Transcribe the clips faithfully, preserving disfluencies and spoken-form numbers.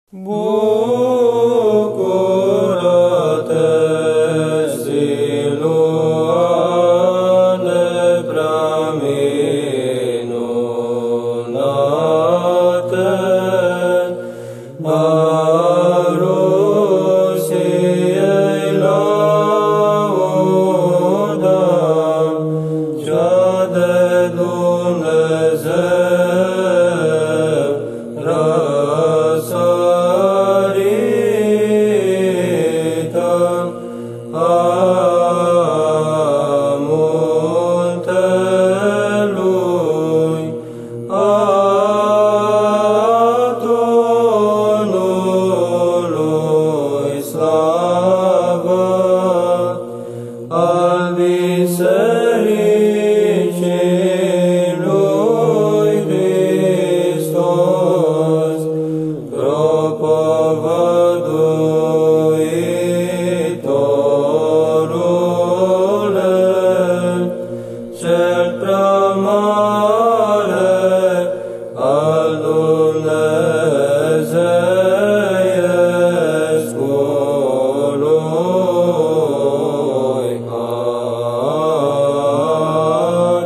Bucură-te, Siluane prea minunate, a Rusiei lauda, cea de Dumnezeu răsărită, a muntelui, a Domnului slavă, al Bisericii lui Hristos, propovăduitorule, cel prea mare al Dumnezeiescului har,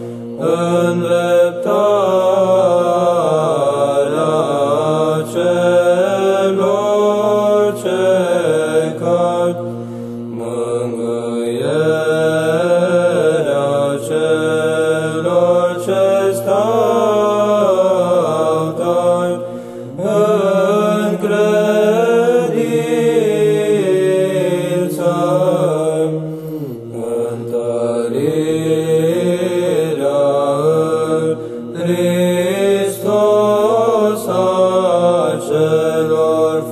îndreptarea celor ce cad, mângâierea celor ce stau tari în credință, întărirea în Hristos a celor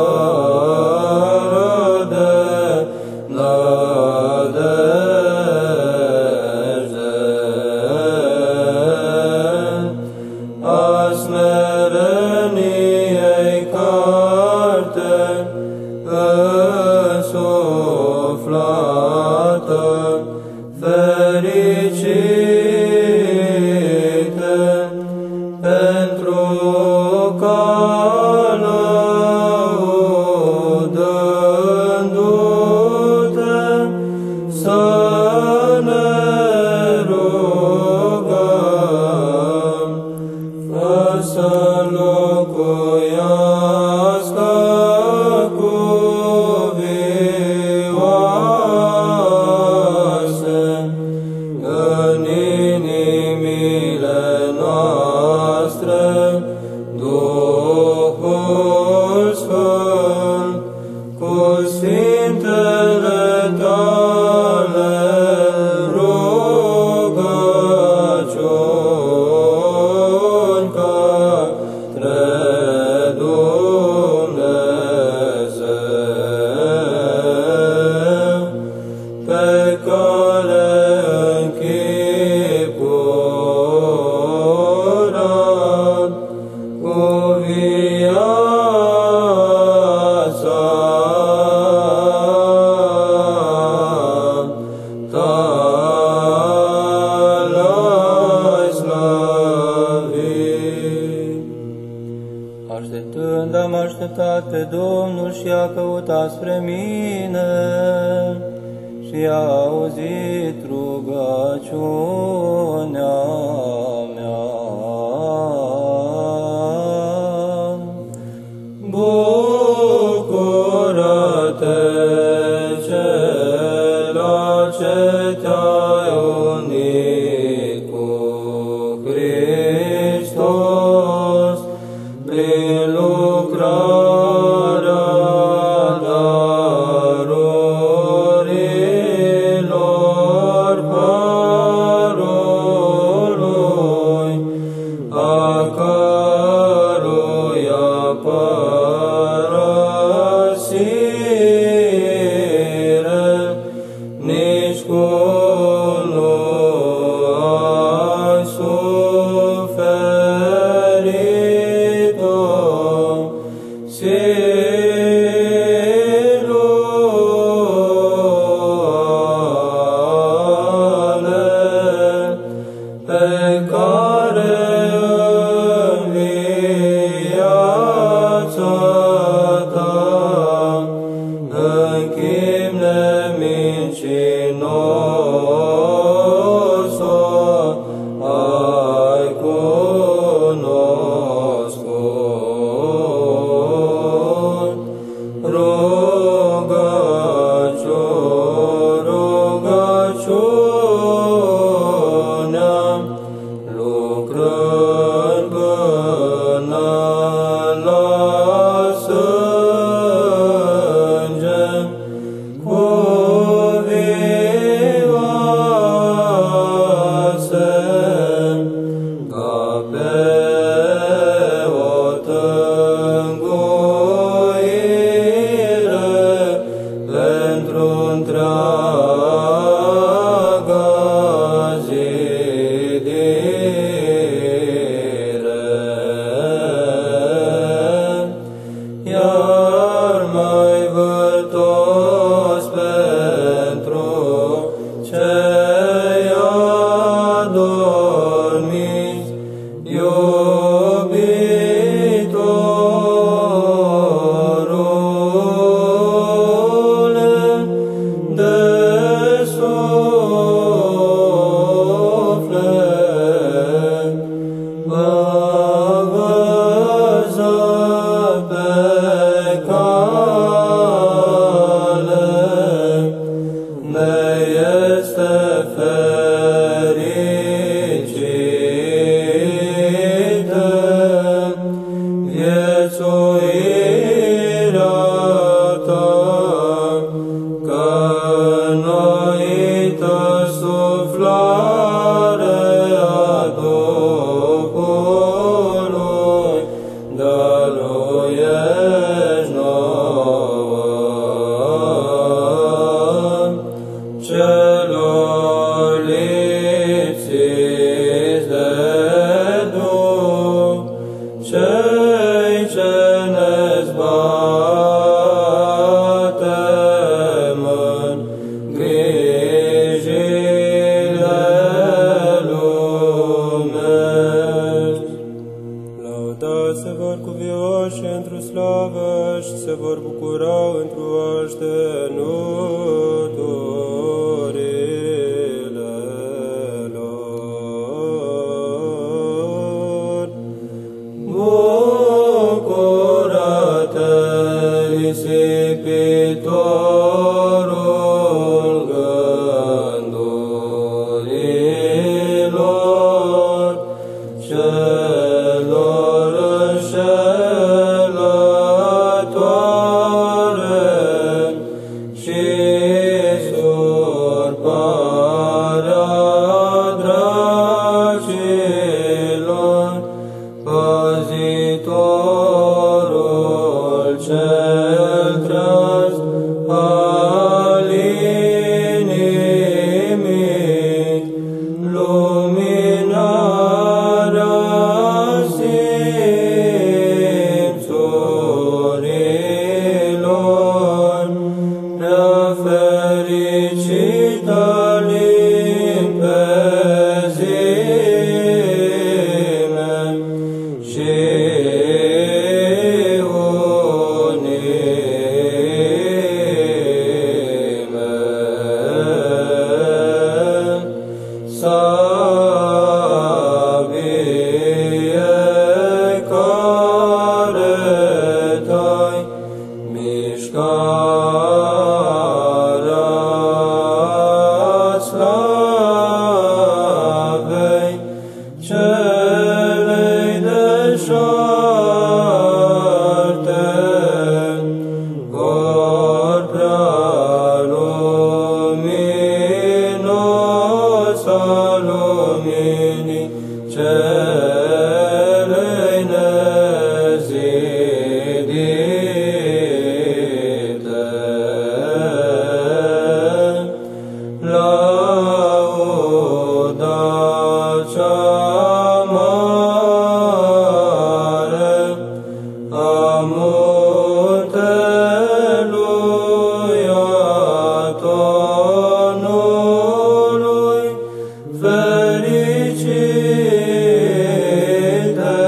fără de nădejde, a smereniei carte însuflată, fericite pentru ca lăudându-te să ne rugăm, fă să locuiască cuvioase în inimile noastre Duhul Sfânt, cu sfintele tale rugăciuni către Dumnezeu, pe cale închipurat, cu viața ta l-ai slăvit. Așteptând am așteptat pe Domnul și a căutat spre mine și a auzit rugăciunea mea. Bucură-te, cela ce te-ai unit cu Hristos prin lucrarea darurilor Harului, a căruia părăsire nici cum nu ai suferit-o, Siluane, pe care în viața pe cale, ne este fericită viețuirea ta, că noită suflare a Duhului dăruiești nouă, celor lipsiți de Duh, cei ce ne zbatem în grijile lumești. Lăudați se vor cuvioși într-o slavă și se vor bucura într-o aștenuturile lor. Bucură-te, risipitorul gândurilor, celor înșelătoare și surparea dracilor, păzitorul cel tras al inimii, luminarea simțurilor, prea fericită limpezime și unime, sabie care tai mișcarea slavei celei deșarte, cor prea luminos al luminii celei nezidite. Lauda cea mare a muntelui Atonului fericite,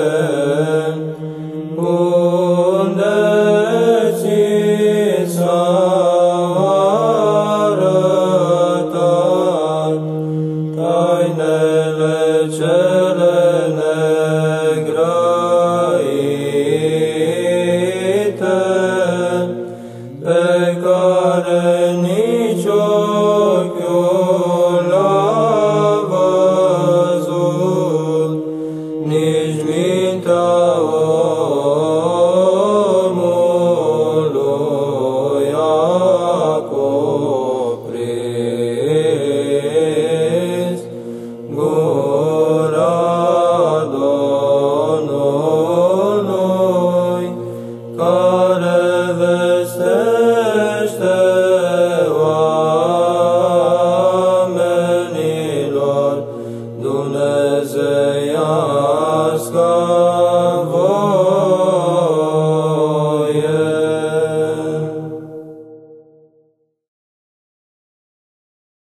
unde ți s-a arătat tainele cele negrăite, pe care nici ochiul n-a văzut, nici mintea omului a cuprins. Gura Domnului, ca